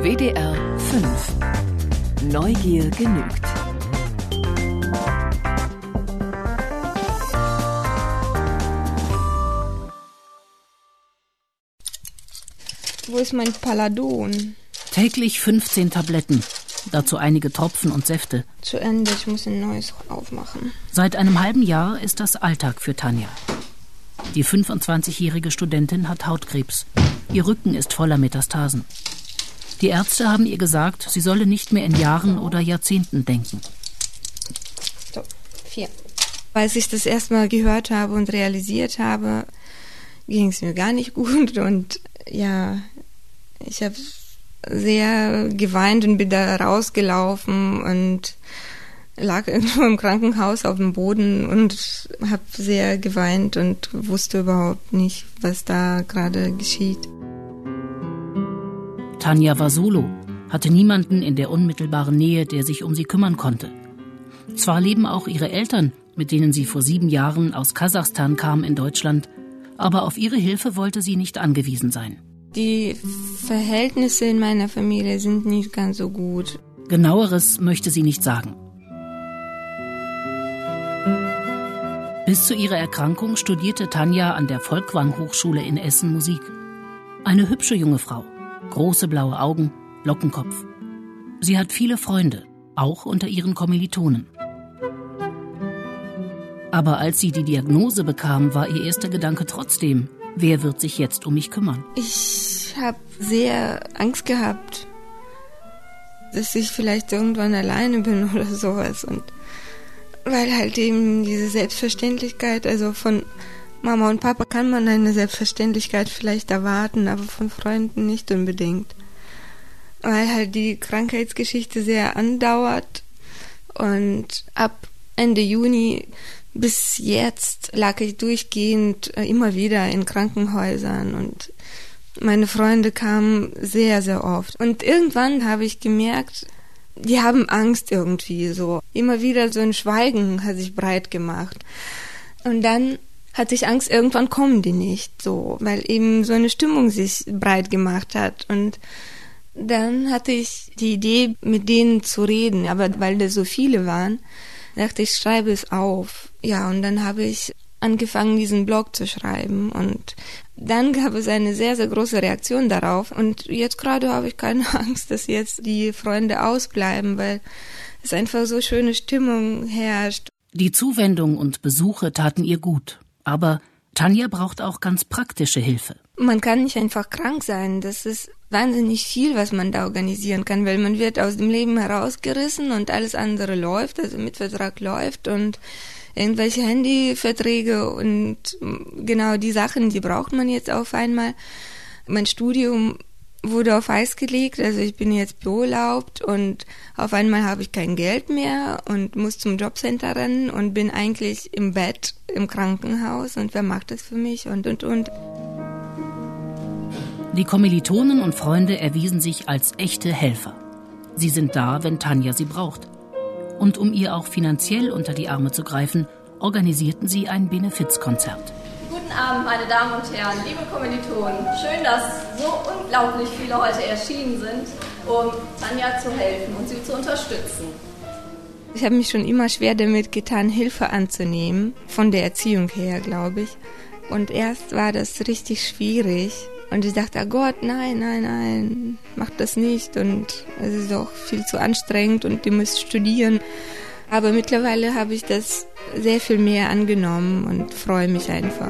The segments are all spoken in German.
WDR 5. Neugier genügt. Wo ist mein Paladon? Täglich 15 Tabletten, dazu einige Tropfen und Säfte. Zu Ende, ich muss ein neues aufmachen. Seit einem halben Jahr ist das Alltag für Tanja. Die 25-jährige Studentin hat Hautkrebs. Ihr Rücken ist voller Metastasen. Die Ärzte haben ihr gesagt, sie solle nicht mehr in Jahren oder Jahrzehnten denken. So, 4. Als ich das erstmal gehört habe und realisiert habe, ging es mir gar nicht gut. Und ja, ich habe sehr geweint und bin da rausgelaufen und lag irgendwo im Krankenhaus auf dem Boden und habe sehr geweint und wusste überhaupt nicht, was da gerade geschieht. Tanja war solo, hatte niemanden in der unmittelbaren Nähe, der sich um sie kümmern konnte. Zwar leben auch ihre Eltern, mit denen sie vor 7 Jahren aus Kasachstan kam, in Deutschland, aber auf ihre Hilfe wollte sie nicht angewiesen sein. Die Verhältnisse in meiner Familie sind nicht ganz so gut. Genaueres möchte sie nicht sagen. Bis zu ihrer Erkrankung studierte Tanja an der Folkwang-Hochschule in Essen Musik. Eine hübsche junge Frau, große blaue Augen, Lockenkopf. Sie hat viele Freunde, auch unter ihren Kommilitonen. Aber als sie die Diagnose bekam, war ihr erster Gedanke trotzdem: Wer wird sich jetzt um mich kümmern? Ich habe sehr Angst gehabt, dass ich vielleicht irgendwann alleine bin oder sowas. Und weil halt eben diese Selbstverständlichkeit, also von Mama und Papa kann man eine Selbstverständlichkeit vielleicht erwarten, aber von Freunden nicht unbedingt. Weil halt die Krankheitsgeschichte sehr andauert und ab Ende Juni bis jetzt lag ich durchgehend immer wieder in Krankenhäusern und meine Freunde kamen sehr, sehr oft. Und irgendwann habe ich gemerkt, die haben Angst irgendwie so. Immer wieder so ein Schweigen hat sich breit gemacht. Und dann hatte ich Angst, irgendwann kommen die nicht, so, weil eben so eine Stimmung sich breit gemacht hat. Und dann hatte ich die Idee, mit denen zu reden, aber weil da so viele waren, dachte ich, schreibe es auf. Ja, und dann habe ich angefangen, diesen Blog zu schreiben und dann gab es eine sehr, sehr große Reaktion darauf und jetzt gerade habe ich keine Angst, dass jetzt die Freunde ausbleiben, weil es einfach so schöne Stimmung herrscht. Die Zuwendung und Besuche taten ihr gut, aber Tanja braucht auch ganz praktische Hilfe. Man kann nicht einfach krank sein, das ist wahnsinnig viel, was man da organisieren kann, weil man wird aus dem Leben herausgerissen und alles andere läuft, also Mietvertrag läuft und irgendwelche Handyverträge und genau die Sachen, die braucht man jetzt auf einmal. Mein Studium wurde auf Eis gelegt, also ich bin jetzt beurlaubt und auf einmal habe ich kein Geld mehr und muss zum Jobcenter rennen und bin eigentlich im Bett im Krankenhaus und wer macht das für mich und. Die Kommilitonen und Freunde erwiesen sich als echte Helfer. Sie sind da, wenn Tanja sie braucht. Und um ihr auch finanziell unter die Arme zu greifen, organisierten sie ein Benefizkonzert. Guten Abend, meine Damen und Herren, liebe Kommilitonen. Schön, dass so unglaublich viele heute erschienen sind, um Tanja zu helfen und sie zu unterstützen. Ich habe mich schon immer schwer damit getan, Hilfe anzunehmen, von der Erziehung her, glaube ich. Und erst war das richtig schwierig. Und ich dachte, oh Gott, nein, mach das nicht. Und es ist auch viel zu anstrengend und ihr müsst studieren. Aber mittlerweile habe ich das sehr viel mehr angenommen und freue mich einfach.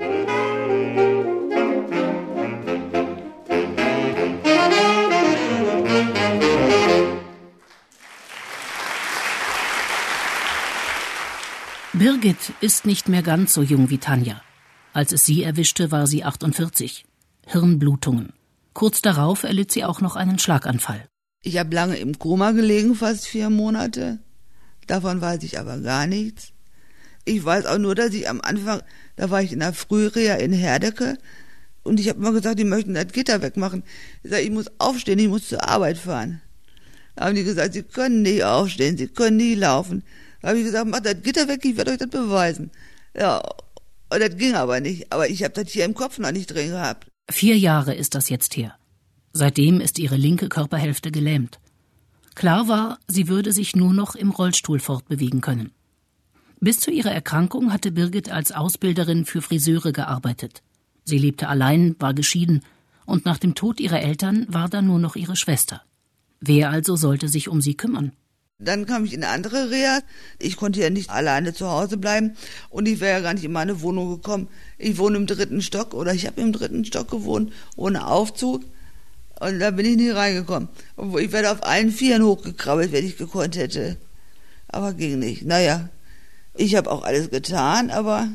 Birgit ist nicht mehr ganz so jung wie Tanja. Als es sie erwischte, war sie 48. Hirnblutungen. Kurz darauf erlitt sie auch noch einen Schlaganfall. Ich habe lange im Koma gelegen, fast 4 Monate. Davon weiß ich aber gar nichts. Ich weiß auch nur, dass ich am Anfang, da war ich in der Frühreha in Herdecke und ich habe immer gesagt, die möchten das Gitter wegmachen. Ich sage, ich muss aufstehen, ich muss zur Arbeit fahren. Da haben die gesagt, sie können nicht aufstehen, sie können nie laufen. Da habe ich gesagt, macht das Gitter weg, ich werde euch das beweisen. Ja, und das ging aber nicht. Aber ich habe das hier im Kopf noch nicht drin gehabt. 4 Jahre ist das jetzt her. Seitdem ist ihre linke Körperhälfte gelähmt. Klar war, sie würde sich nur noch im Rollstuhl fortbewegen können. Bis zu ihrer Erkrankung hatte Birgit als Ausbilderin für Friseure gearbeitet. Sie lebte allein, war geschieden, und nach dem Tod ihrer Eltern war da nur noch ihre Schwester. Wer also sollte sich um sie kümmern? Dann kam ich in eine andere Reha. Ich konnte ja nicht alleine zu Hause bleiben und ich wäre ja gar nicht in meine Wohnung gekommen. Ich wohne im 3. Stock oder ich habe im 3. Stock gewohnt, ohne Aufzug. Und da bin ich nie reingekommen. Ich werde auf allen Vieren hochgekrabbelt, wenn ich gekonnt hätte. Aber ging nicht. Naja, ich habe auch alles getan, aber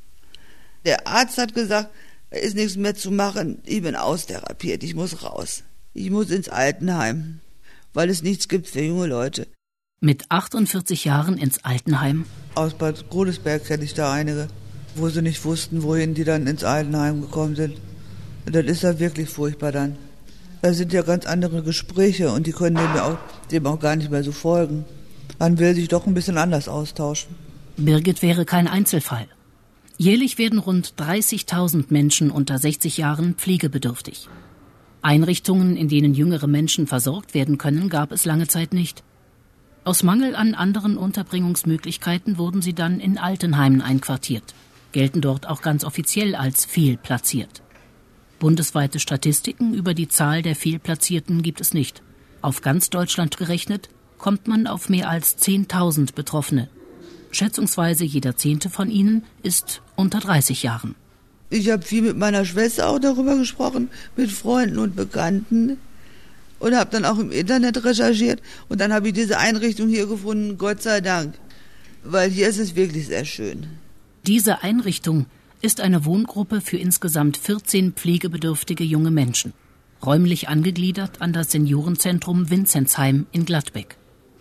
der Arzt hat gesagt, da ist nichts mehr zu machen. Ich bin austherapiert, ich muss raus. Ich muss ins Altenheim, weil es nichts gibt für junge Leute. Mit 48 Jahren ins Altenheim? Aus Bad Godesberg kenne ich da einige, wo sie nicht wussten, wohin die dann ins Altenheim gekommen sind. Und das ist ja wirklich furchtbar dann. Da sind ja ganz andere Gespräche und die können dem auch gar nicht mehr so folgen. Man will sich doch ein bisschen anders austauschen. Birgit wäre kein Einzelfall. Jährlich werden rund 30.000 Menschen unter 60 Jahren pflegebedürftig. Einrichtungen, in denen jüngere Menschen versorgt werden können, gab es lange Zeit nicht. Aus Mangel an anderen Unterbringungsmöglichkeiten wurden sie dann in Altenheimen einquartiert, gelten dort auch ganz offiziell als fehlplatziert. Bundesweite Statistiken über die Zahl der Fehlplatzierten gibt es nicht. Auf ganz Deutschland gerechnet kommt man auf mehr als 10.000 Betroffene. Schätzungsweise jeder 10. von ihnen ist unter 30 Jahren. Ich habe viel mit meiner Schwester auch darüber gesprochen, mit Freunden und Bekannten und habe dann auch im Internet recherchiert und dann habe ich diese Einrichtung hier gefunden, Gott sei Dank, weil hier ist es wirklich sehr schön. Diese Einrichtung ist eine Wohngruppe für insgesamt 14 pflegebedürftige junge Menschen, räumlich angegliedert an das Seniorenzentrum Vinzenzheim in Gladbeck.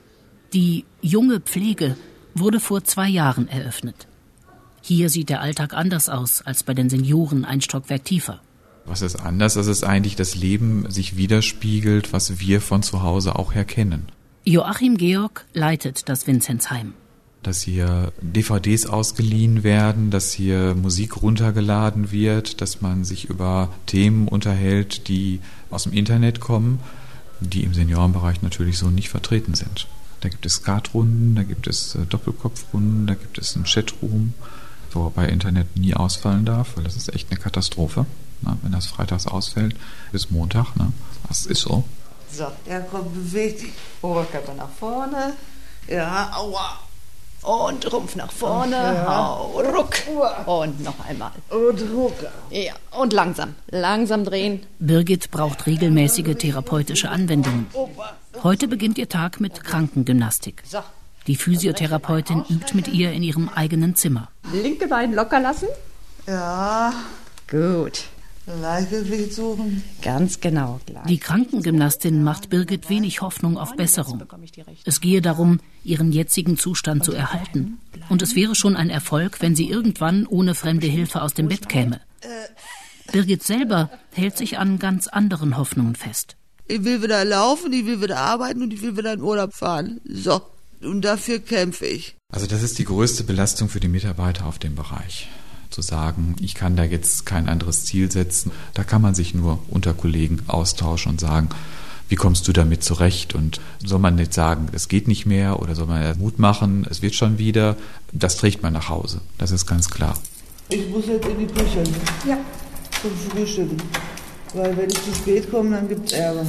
Die junge Pflege wurde vor 2 Jahren eröffnet. Hier sieht der Alltag anders aus als bei den Senioren ein Stockwerk tiefer. Was ist anders? Das ist eigentlich das Leben sich widerspiegelt, was wir von zu Hause auch her kennen. Joachim Georg leitet das Vinzenzheim. Dass hier DVDs ausgeliehen werden, dass hier Musik runtergeladen wird, dass man sich über Themen unterhält, die aus dem Internet kommen, die im Seniorenbereich natürlich so nicht vertreten sind. Da gibt es Skatrunden, da gibt es Doppelkopfrunden, da gibt es einen Chatroom, wobei Internet nie ausfallen darf, weil das ist echt eine Katastrophe. Na, wenn das freitags ausfällt, bis Montag, ne? Das ist so. So, ja, komm, beweg dich. Oberkörper nach vorne. Ja, aua. Und Rumpf nach vorne. Hau, ruck. Und noch einmal. Und ruck. Ja, und langsam. Langsam drehen. Birgit braucht regelmäßige therapeutische Anwendungen. Heute beginnt ihr Tag mit Krankengymnastik. Die Physiotherapeutin übt mit ihr in ihrem eigenen Zimmer. Linke Bein locker lassen. Ja. Gut. Gleichgewicht suchen. Ganz genau. Die Krankengymnastin macht Birgit wenig Hoffnung auf Besserung. Es gehe darum, ihren jetzigen Zustand zu erhalten. Und es wäre schon ein Erfolg, wenn sie irgendwann ohne fremde Hilfe aus dem Bett käme. Birgit selber hält sich an ganz anderen Hoffnungen fest. Ich will wieder laufen, ich will wieder arbeiten und ich will wieder in Urlaub fahren. So, und dafür kämpfe ich. Also das ist die größte Belastung für die Mitarbeiter auf dem Bereich. Zu sagen, ich kann da jetzt kein anderes Ziel setzen. Da kann man sich nur unter Kollegen austauschen und sagen, wie kommst du damit zurecht? Und soll man nicht sagen, es geht nicht mehr oder soll man Mut machen, es wird schon wieder. Das trägt man nach Hause, das ist ganz klar. Ich muss jetzt in die Küche. Ja. Zum Frühstücken. Weil wenn ich zu spät komme, dann gibt's Ärger.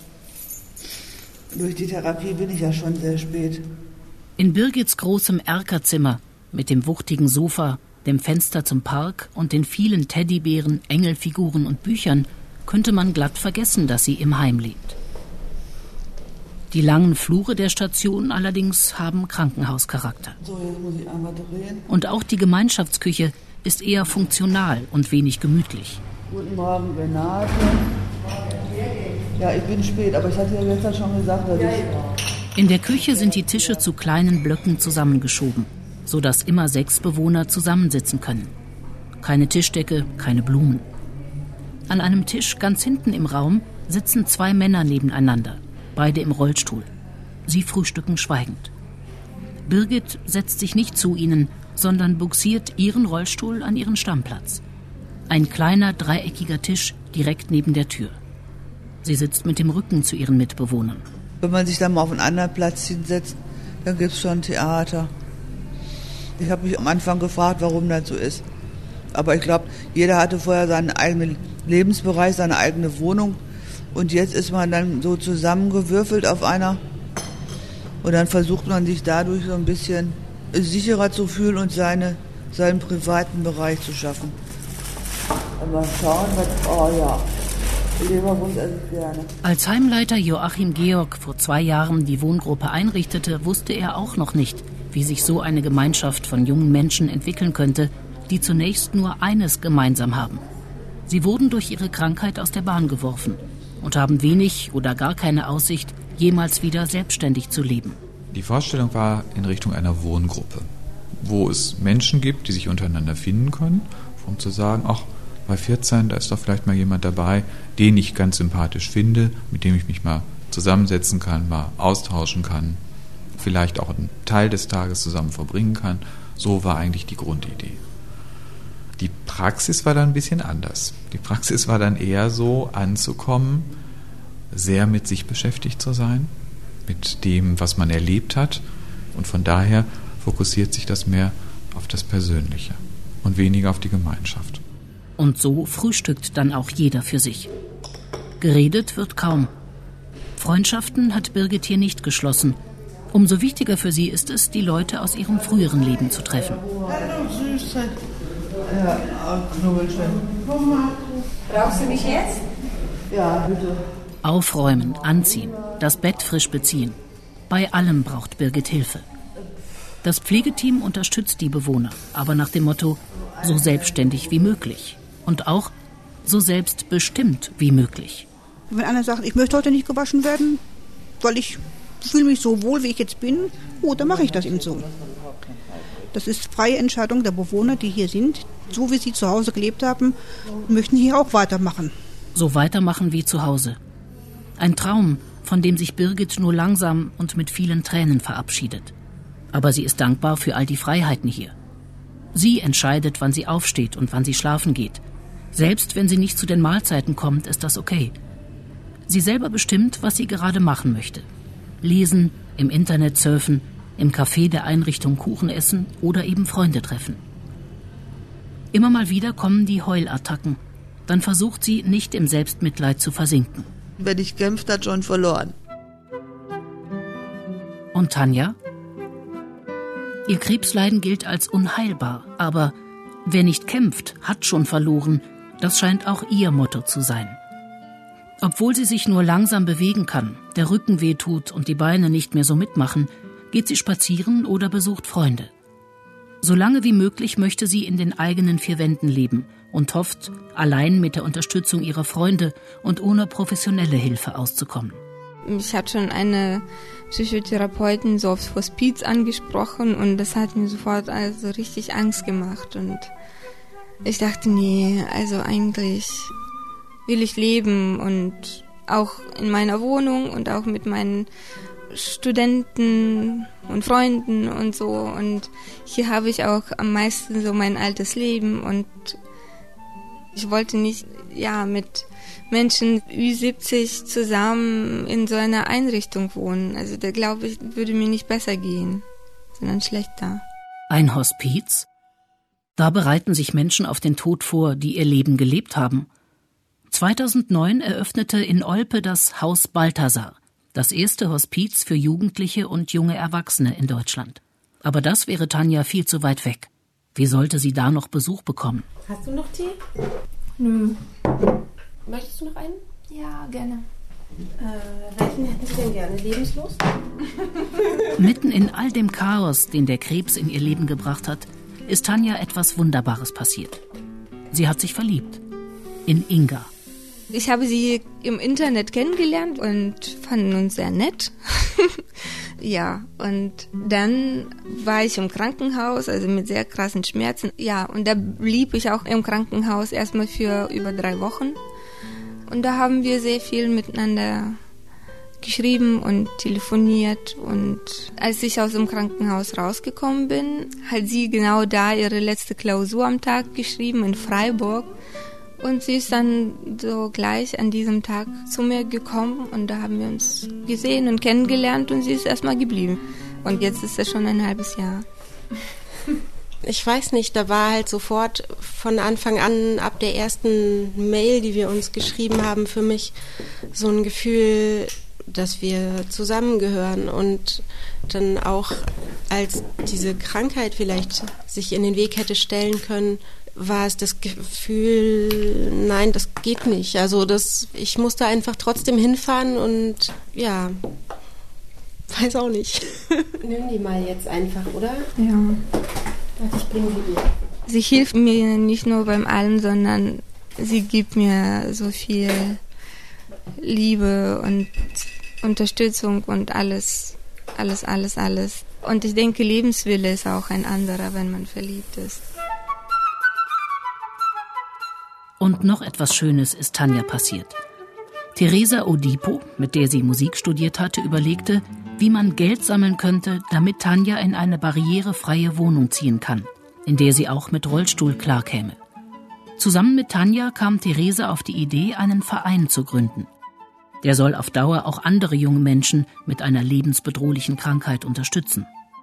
Durch die Therapie bin ich ja schon sehr spät. In Birgits großem Erkerzimmer mit dem wuchtigen Sofa, dem Fenster zum Park und den vielen Teddybären, Engelfiguren und Büchern könnte man glatt vergessen, dass sie im Heim lebt. Die langen Flure der Station allerdings haben Krankenhauscharakter. So, jetzt muss ich einmal drehen. Und auch die Gemeinschaftsküche ist eher funktional und wenig gemütlich. Guten Morgen, Renate. Ja, ich bin spät, aber ich hatte ja gestern schon gesagt, dass ich... In der Küche sind die Tische zu kleinen Blöcken zusammengeschoben, sodass immer 6 Bewohner zusammensitzen können. Keine Tischdecke, keine Blumen. An einem Tisch ganz hinten im Raum sitzen 2 Männer nebeneinander, beide im Rollstuhl. Sie frühstücken schweigend. Birgit setzt sich nicht zu ihnen, sondern bugsiert ihren Rollstuhl an ihren Stammplatz. Ein kleiner, dreieckiger Tisch direkt neben der Tür. Sie sitzt mit dem Rücken zu ihren Mitbewohnern. Wenn man sich dann mal auf einen anderen Platz hinsetzt, dann gibt es schon Theater. Ich habe mich am Anfang gefragt, warum das so ist. Aber ich glaube, jeder hatte vorher seinen eigenen Lebensbereich, seine eigene Wohnung. Und jetzt ist man dann so zusammengewürfelt auf einer. Und dann versucht man sich dadurch so ein bisschen sicherer zu fühlen und seinen privaten Bereich zu schaffen. Und mal schauen, Leberwurst esse ich gerne. Als Heimleiter Joachim Georg vor 2 Jahren die Wohngruppe einrichtete, wusste er auch noch nicht, wie sich so eine Gemeinschaft von jungen Menschen entwickeln könnte, die zunächst nur eines gemeinsam haben. Sie wurden durch ihre Krankheit aus der Bahn geworfen und haben wenig oder gar keine Aussicht, jemals wieder selbstständig zu leben. Die Vorstellung war in Richtung einer Wohngruppe, wo es Menschen gibt, die sich untereinander finden können, um zu sagen, ach, bei 14, da ist doch vielleicht mal jemand dabei, den ich ganz sympathisch finde, mit dem ich mich mal zusammensetzen kann, mal austauschen kann, vielleicht auch einen Teil des Tages zusammen verbringen kann. So war eigentlich die Grundidee. Die Praxis war dann ein bisschen anders. Die Praxis war dann eher so, anzukommen, sehr mit sich beschäftigt zu sein, mit dem, was man erlebt hat. Und von daher fokussiert sich das mehr auf das Persönliche und weniger auf die Gemeinschaft. Und so frühstückt dann auch jeder für sich. Geredet wird kaum. Freundschaften hat Birgit hier nicht geschlossen. Umso wichtiger für sie ist es, die Leute aus ihrem früheren Leben zu treffen. Hallo, Süßheit. Ja, Knubbelchen. Brauchst du mich jetzt? Ja, bitte. Aufräumen, anziehen, das Bett frisch beziehen. Bei allem braucht Birgit Hilfe. Das Pflegeteam unterstützt die Bewohner, aber nach dem Motto, so selbstständig wie möglich. Und auch so selbstbestimmt wie möglich. Wenn einer sagt, ich möchte heute nicht gewaschen werden, weil ich fühle mich so wohl, wie ich jetzt bin, dann mache ich das eben so. Das ist freie Entscheidung der Bewohner, die hier sind. So wie sie zu Hause gelebt haben, möchten hier auch weitermachen. So weitermachen wie zu Hause. Ein Traum, von dem sich Birgit nur langsam und mit vielen Tränen verabschiedet. Aber sie ist dankbar für all die Freiheiten hier. Sie entscheidet, wann sie aufsteht und wann sie schlafen geht. Selbst wenn sie nicht zu den Mahlzeiten kommt, ist das okay. Sie selber bestimmt, was sie gerade machen möchte. Lesen, im Internet surfen, im Café der Einrichtung Kuchen essen oder eben Freunde treffen. Immer mal wieder kommen die Heulattacken. Dann versucht sie, nicht im Selbstmitleid zu versinken. Wer nicht kämpft, hat schon verloren. Und Tanja? Ihr Krebsleiden gilt als unheilbar, aber wer nicht kämpft, hat schon verloren. Das scheint auch ihr Motto zu sein. Obwohl sie sich nur langsam bewegen kann, der Rücken wehtut und die Beine nicht mehr so mitmachen, geht sie spazieren oder besucht Freunde. So lange wie möglich möchte sie in den eigenen 4 Wänden leben und hofft, allein mit der Unterstützung ihrer Freunde und ohne professionelle Hilfe auszukommen. Mich hat schon eine Psychotherapeutin so aufs Hospiz angesprochen und das hat mir sofort also richtig Angst gemacht. Und ich dachte, nee, also eigentlich will ich leben und auch in meiner Wohnung und auch mit meinen Studenten und Freunden und so. Und hier habe ich auch am meisten so mein altes Leben und ich wollte nicht mit Menschen Ü70 zusammen in so einer Einrichtung wohnen. Also da glaube ich, würde mir nicht besser gehen, sondern schlechter. Ein Hospiz? Da bereiten sich Menschen auf den Tod vor, die ihr Leben gelebt haben. 2009 eröffnete in Olpe das Haus Balthasar, das erste Hospiz für Jugendliche und junge Erwachsene in Deutschland. Aber das wäre Tanja viel zu weit weg. Wie sollte sie da noch Besuch bekommen? Hast du noch Tee? Nö. Möchtest du noch einen? Ja, gerne. Welchen hätten Sie denn gerne? Lebenslos? Mitten in all dem Chaos, den der Krebs in ihr Leben gebracht hat, ist Tanja etwas Wunderbares passiert. Sie hat sich verliebt. In Inga. Ich habe sie im Internet kennengelernt und fanden uns sehr nett. Ja, und dann war ich im Krankenhaus, also mit sehr krassen Schmerzen. Ja, und da blieb ich auch im Krankenhaus erstmal für über 3 Wochen. Und da haben wir sehr viel miteinander geschrieben und telefoniert. Und als ich aus dem Krankenhaus rausgekommen bin, hat sie genau da ihre letzte Klausur am Tag geschrieben in Freiburg. Und sie ist dann so gleich an diesem Tag zu mir gekommen und da haben wir uns gesehen und kennengelernt und sie ist erstmal geblieben. Und jetzt ist es schon ein halbes Jahr. Ich weiß nicht, da war halt sofort von Anfang an, ab der ersten Mail, die wir uns geschrieben haben, für mich so ein Gefühl, dass wir zusammengehören. Und dann auch, als diese Krankheit vielleicht sich in den Weg hätte stellen können, war es das Gefühl, nein, das geht nicht. Also ich musste einfach trotzdem hinfahren und ja, weiß auch nicht. Nimm die mal jetzt einfach, oder? Ja. Ich bringe sie dir. Sie hilft mir nicht nur beim Allem, sondern sie gibt mir so viel Liebe und Unterstützung und alles. Und ich denke, Lebenswille ist auch ein anderer, wenn man verliebt ist. Und noch etwas Schönes ist Tanja passiert. Teresa Odipo, mit der sie Musik studiert hatte, überlegte, wie man Geld sammeln könnte, damit Tanja in eine barrierefreie Wohnung ziehen kann, in der sie auch mit Rollstuhl klarkäme. Zusammen mit Tanja kam Teresa auf die Idee, einen Verein zu gründen. Der soll auf Dauer auch andere junge Menschen mit einer lebensbedrohlichen Krankheit unterstützen.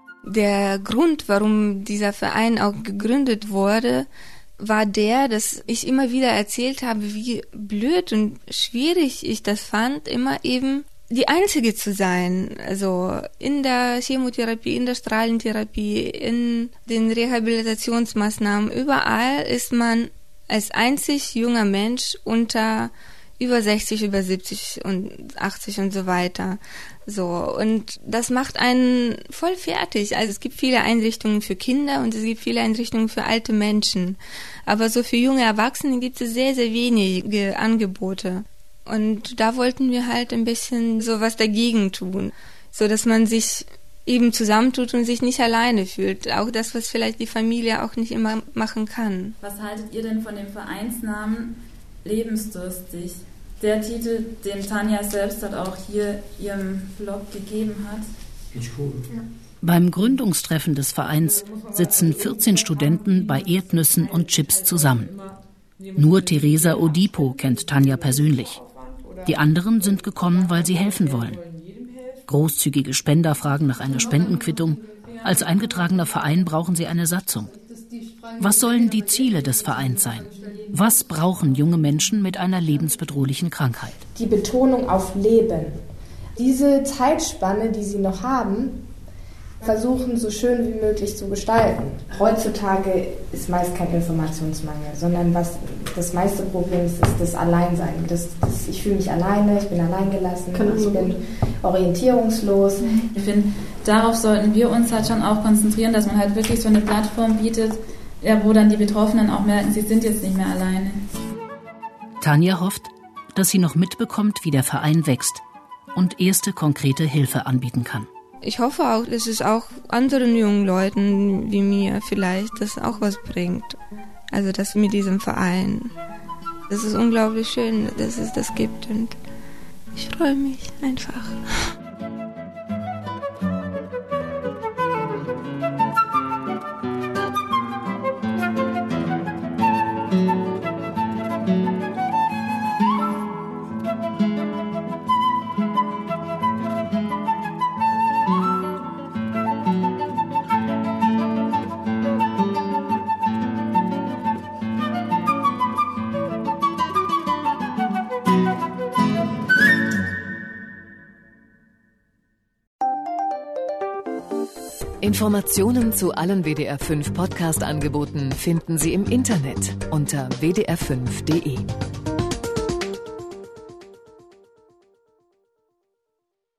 Der Grund, warum dieser Verein auch gegründet wurde, war dass ich immer wieder erzählt habe, wie blöd und schwierig ich das fand, immer eben die Einzige zu sein. Also in der Chemotherapie, in der Strahlentherapie, in den Rehabilitationsmaßnahmen, überall ist man als einzig junger Mensch unter über 60, über 70 und 80 und so weiter. So, und das macht einen voll fertig. Also es gibt viele Einrichtungen für Kinder und es gibt viele Einrichtungen für alte Menschen. Aber so für junge Erwachsene gibt es sehr, sehr wenige Angebote. Und da wollten wir halt ein bisschen so was dagegen tun, so dass man sich eben zusammentut und sich nicht alleine fühlt. Auch das, was vielleicht die Familie auch nicht immer machen kann. Was haltet ihr denn von dem Vereinsnamen Lebensdurstig? Der Titel, den Tanja selbst hat auch hier ihrem Blog gegeben hat. Ja. Beim Gründungstreffen des Vereins sitzen 14 Studenten bei Erdnüssen und Chips zusammen. Nur Teresa Odipo kennt Tanja persönlich. Die anderen sind gekommen, weil sie helfen wollen. Großzügige Spender fragen nach einer Spendenquittung. Als eingetragener Verein brauchen sie eine Satzung. Was sollen die Ziele des Vereins sein? Was brauchen junge Menschen mit einer lebensbedrohlichen Krankheit? Die Betonung auf Leben. Diese Zeitspanne, die sie noch haben, versuchen so schön wie möglich zu gestalten. Heutzutage ist meist kein Informationsmangel, sondern was das meiste Problem ist das Alleinsein. Ich fühle mich alleine, ich bin alleingelassen, ich bin orientierungslos. Ich finde, darauf sollten wir uns halt schon auch konzentrieren, dass man halt wirklich so eine Plattform bietet, ja, wo dann die Betroffenen auch merken, sie sind jetzt nicht mehr alleine. Tanja hofft, dass sie noch mitbekommt, wie der Verein wächst und erste konkrete Hilfe anbieten kann. Ich hoffe auch, dass es auch anderen jungen Leuten wie mir vielleicht das auch was bringt. Also das mit diesem Verein. Das ist unglaublich schön, dass es das gibt und ich freue mich einfach. Informationen zu allen WDR 5 Podcast-Angeboten finden Sie im Internet unter wdr5.de.